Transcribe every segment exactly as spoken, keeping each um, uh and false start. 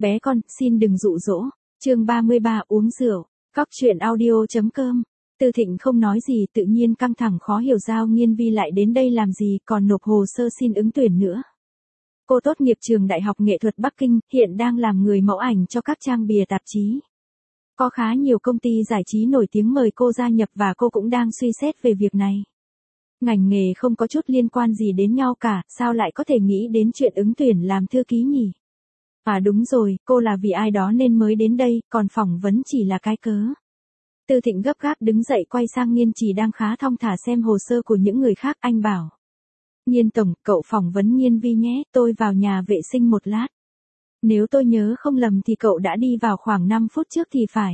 Bé con, xin đừng dụ dỗ. Chương ba mươi ba uống rượu. Cóc truyện audio chấm com. Tư Thịnh không nói gì, tự nhiên căng thẳng khó hiểu Giao Nghiên Vi lại đến đây làm gì, còn nộp hồ sơ xin ứng tuyển nữa. Cô tốt nghiệp trường Đại học Nghệ thuật Bắc Kinh, hiện đang làm người mẫu ảnh cho các trang bìa tạp chí. Có khá nhiều công ty giải trí nổi tiếng mời cô gia nhập và cô cũng đang suy xét về việc này. Ngành nghề không có chút liên quan gì đến nhau cả, sao lại có thể nghĩ đến chuyện ứng tuyển làm thư ký nhỉ? À đúng rồi, cô là vì ai đó nên mới đến đây, còn phỏng vấn chỉ là cái cớ. Tư Thịnh gấp gáp đứng dậy quay sang Nghiên Trì đang khá thong thả xem hồ sơ của những người khác, anh bảo. Nghiên tổng, cậu phỏng vấn Nghiên Vi nhé, tôi vào nhà vệ sinh một lát. Nếu tôi nhớ không lầm thì cậu đã đi vào khoảng năm phút trước thì phải.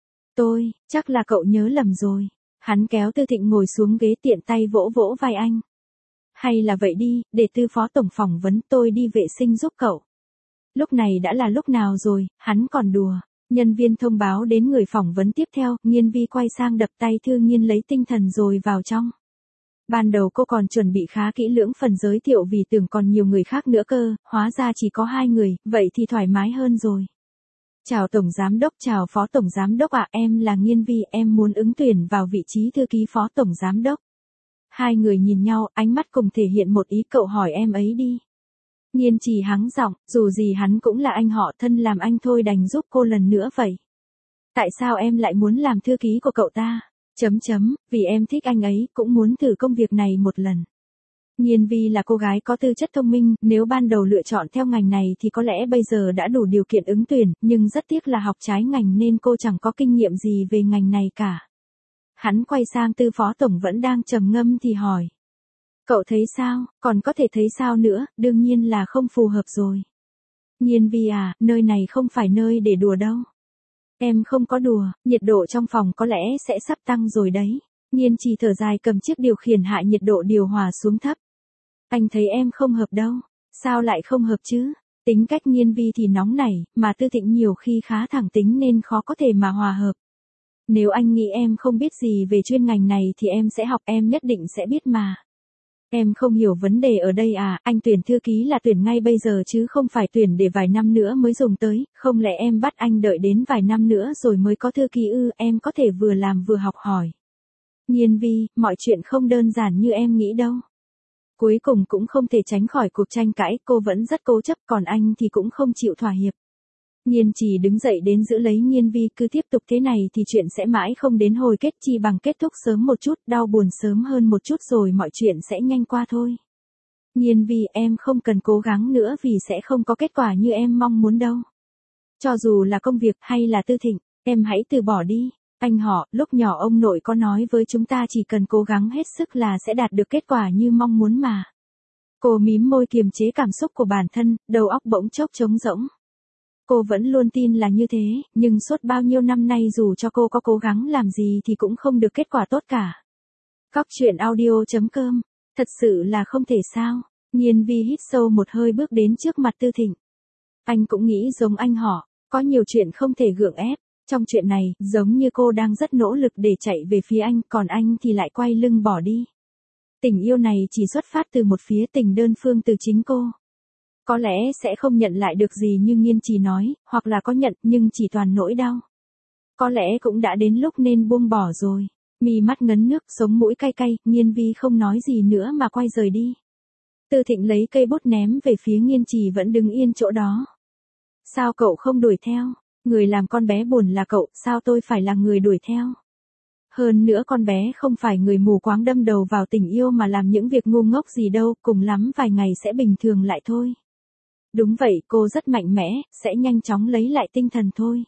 Tôi, chắc là cậu nhớ lầm rồi. Hắn kéo Tư Thịnh ngồi xuống ghế, tiện tay vỗ vỗ vai anh. Hay là vậy đi, để Tư phó tổng phỏng vấn, tôi đi vệ sinh giúp cậu. Lúc này đã là lúc nào rồi, hắn còn đùa. Nhân viên thông báo đến người phỏng vấn tiếp theo, Nghiên Vi quay sang đập tay Thư Nghiên lấy tinh thần rồi vào trong. Ban đầu cô còn chuẩn bị khá kỹ lưỡng phần giới thiệu vì tưởng còn nhiều người khác nữa cơ, hóa ra chỉ có hai người, vậy thì thoải mái hơn rồi. Chào Tổng Giám Đốc, chào Phó Tổng Giám Đốc ạ, em là Nghiên Vi, em muốn ứng tuyển vào vị trí thư ký Phó Tổng Giám Đốc. Hai người nhìn nhau, ánh mắt cùng thể hiện một ý, cậu hỏi em ấy đi. Nghiên Trì hắng giọng, dù gì hắn cũng là anh họ, thân làm anh thôi đành giúp cô lần nữa vậy. Tại sao em lại muốn làm thư ký của cậu ta? Chấm chấm, vì em thích anh ấy, cũng muốn thử công việc này một lần. Nghiên Vi là cô gái có tư chất thông minh, nếu ban đầu lựa chọn theo ngành này thì có lẽ bây giờ đã đủ điều kiện ứng tuyển, nhưng rất tiếc là học trái ngành nên cô chẳng có kinh nghiệm gì về ngành này cả. Hắn quay sang Tư phó tổng vẫn đang trầm ngâm thì hỏi. Cậu thấy sao, còn có thể thấy sao nữa, đương nhiên là không phù hợp rồi. Nghiên Vi à, nơi này không phải nơi để đùa đâu. Em không có đùa, nhiệt độ trong phòng có lẽ sẽ sắp tăng rồi đấy. Nghiên Trì thở dài cầm chiếc điều khiển hạ nhiệt độ điều hòa xuống thấp. Anh thấy em không hợp đâu. Sao lại không hợp chứ? Tính cách Nghiên Vi thì nóng nảy, mà Tư Thịnh nhiều khi khá thẳng tính nên khó có thể mà hòa hợp. Nếu anh nghĩ em không biết gì về chuyên ngành này thì em sẽ học, em nhất định sẽ biết mà. Em không hiểu vấn đề ở đây à, anh tuyển thư ký là tuyển ngay bây giờ chứ không phải tuyển để vài năm nữa mới dùng tới, không lẽ em bắt anh đợi đến vài năm nữa rồi mới có thư ký ư, em có thể vừa làm vừa học hỏi. Nghiên Vi, mọi chuyện không đơn giản như em nghĩ đâu. Cuối cùng cũng không thể tránh khỏi cuộc tranh cãi, cô vẫn rất cố chấp, còn anh thì cũng không chịu thỏa hiệp. Nghiên Trì đứng dậy đến giữ lấy Nghiên Vi, cứ tiếp tục thế này thì chuyện sẽ mãi không đến hồi kết, chi bằng kết thúc sớm một chút, đau buồn sớm hơn một chút rồi mọi chuyện sẽ nhanh qua thôi. Nghiên Vi, em không cần cố gắng nữa vì sẽ không có kết quả như em mong muốn đâu. Cho dù là công việc hay là Tư Thịnh, em hãy từ bỏ đi. Anh họ, lúc nhỏ ông nội có nói với chúng ta chỉ cần cố gắng hết sức là sẽ đạt được kết quả như mong muốn mà. Cô mím môi kiềm chế cảm xúc của bản thân, đầu óc bỗng chốc trống rỗng. Cô vẫn luôn tin là như thế, nhưng suốt bao nhiêu năm nay dù cho cô có cố gắng làm gì thì cũng không được kết quả tốt cả. Cóc truyện audio chấm com. Thật sự là không thể sao. Nghiên Vi hít sâu một hơi bước đến trước mặt Tư Thịnh. Anh cũng nghĩ giống anh họ, có nhiều chuyện không thể gượng ép. Trong chuyện này, giống như cô đang rất nỗ lực để chạy về phía anh, còn anh thì lại quay lưng bỏ đi. Tình yêu này chỉ xuất phát từ một phía, tình đơn phương từ chính cô. Có lẽ sẽ không nhận lại được gì như Nghiên Trì nói, hoặc là có nhận nhưng chỉ toàn nỗi đau. Có lẽ cũng đã đến lúc nên buông bỏ rồi. Mi mắt ngấn nước, sống mũi cay cay, Nghiên Vi không nói gì nữa mà quay rời đi. Tư Thịnh lấy cây bút ném về phía Nghiên Trì vẫn đứng yên chỗ đó. Sao cậu không đuổi theo? Người làm con bé buồn là cậu, sao tôi phải là người đuổi theo? Hơn nữa con bé không phải người mù quáng đâm đầu vào tình yêu mà làm những việc ngu ngốc gì đâu, cùng lắm vài ngày sẽ bình thường lại thôi. Đúng vậy, cô rất mạnh mẽ, sẽ nhanh chóng lấy lại tinh thần thôi.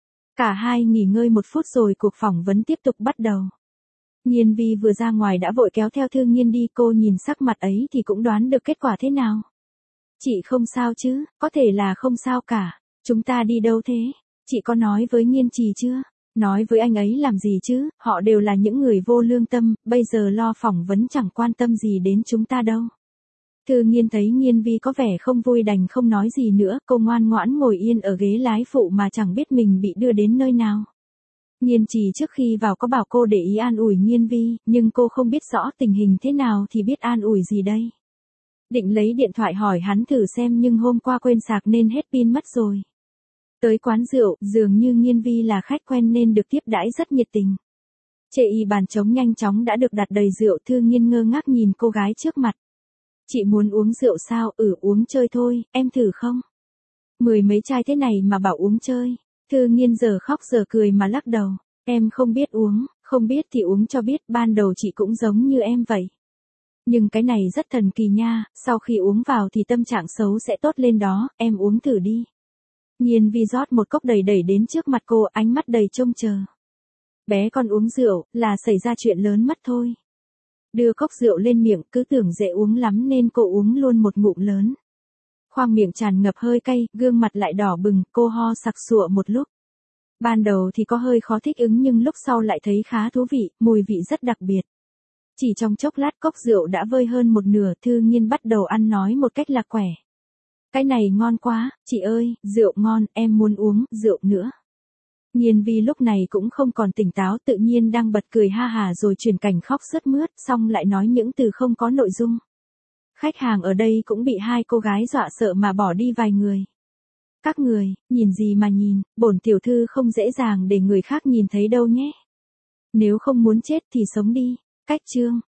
Cả hai nghỉ ngơi một phút rồi cuộc phỏng vấn tiếp tục bắt đầu. Nghiên Vi vừa ra ngoài đã vội kéo theo Thư Nghiên đi, cô nhìn sắc mặt ấy thì cũng đoán được kết quả thế nào. Chị không sao chứ, có thể là không sao cả. Chúng ta đi đâu thế? Chị có nói với Nghiên Trì chưa? Nói với anh ấy làm gì chứ, họ đều là những người vô lương tâm, bây giờ lo phỏng vấn chẳng quan tâm gì đến chúng ta đâu. Thư Nghiên thấy Nghiên Vi có vẻ không vui đành không nói gì nữa, cô ngoan ngoãn ngồi yên ở ghế lái phụ mà chẳng biết mình bị đưa đến nơi nào. Nghiên Trì trước khi vào có bảo cô để ý an ủi Nghiên Vi, nhưng cô không biết rõ tình hình thế nào thì biết an ủi gì đây. Định lấy điện thoại hỏi hắn thử xem nhưng hôm qua quên sạc nên hết pin mất rồi. Tới quán rượu, dường như Nghiên Vi là khách quen nên được tiếp đãi rất nhiệt tình. Chê y bàn trống nhanh chóng đã được đặt đầy rượu. Thư Nghiên ngơ ngác nhìn cô gái trước mặt. Chị muốn uống rượu sao? Ừ, uống chơi thôi, em thử không? Mười mấy chai thế này mà bảo uống chơi. Thư Nghiên giờ khóc giờ cười mà lắc đầu. Em không biết uống, không biết thì uống cho biết, ban đầu chị cũng giống như em vậy. Nhưng cái này rất thần kỳ nha, sau khi uống vào thì tâm trạng xấu sẽ tốt lên đó, em uống thử đi. Nghiên Vi rót một cốc đầy đẩy đến trước mặt cô, ánh mắt đầy trông chờ. Bé con uống rượu, là xảy ra chuyện lớn mất thôi. Đưa cốc rượu lên miệng, cứ tưởng dễ uống lắm nên cô uống luôn một ngụm lớn. Khoang miệng tràn ngập hơi cay, gương mặt lại đỏ bừng, cô ho sặc sụa một lúc. Ban đầu thì có hơi khó thích ứng nhưng lúc sau lại thấy khá thú vị, mùi vị rất đặc biệt. Chỉ trong chốc lát cốc rượu đã vơi hơn một nửa. Thư Nghiên bắt đầu ăn nói một cách lạc quẻ. Cái này ngon quá, chị ơi, rượu ngon, em muốn uống rượu nữa. Nghiên Vi lúc này cũng không còn tỉnh táo, tự nhiên đang bật cười ha hả rồi chuyển cảnh khóc sướt mướt, xong lại nói những từ không có nội dung. Khách hàng ở đây cũng bị hai cô gái dọa sợ mà bỏ đi vài người. Các người, nhìn gì mà nhìn, bổn tiểu thư không dễ dàng để người khác nhìn thấy đâu nhé. Nếu không muốn chết thì sống đi. Cách chương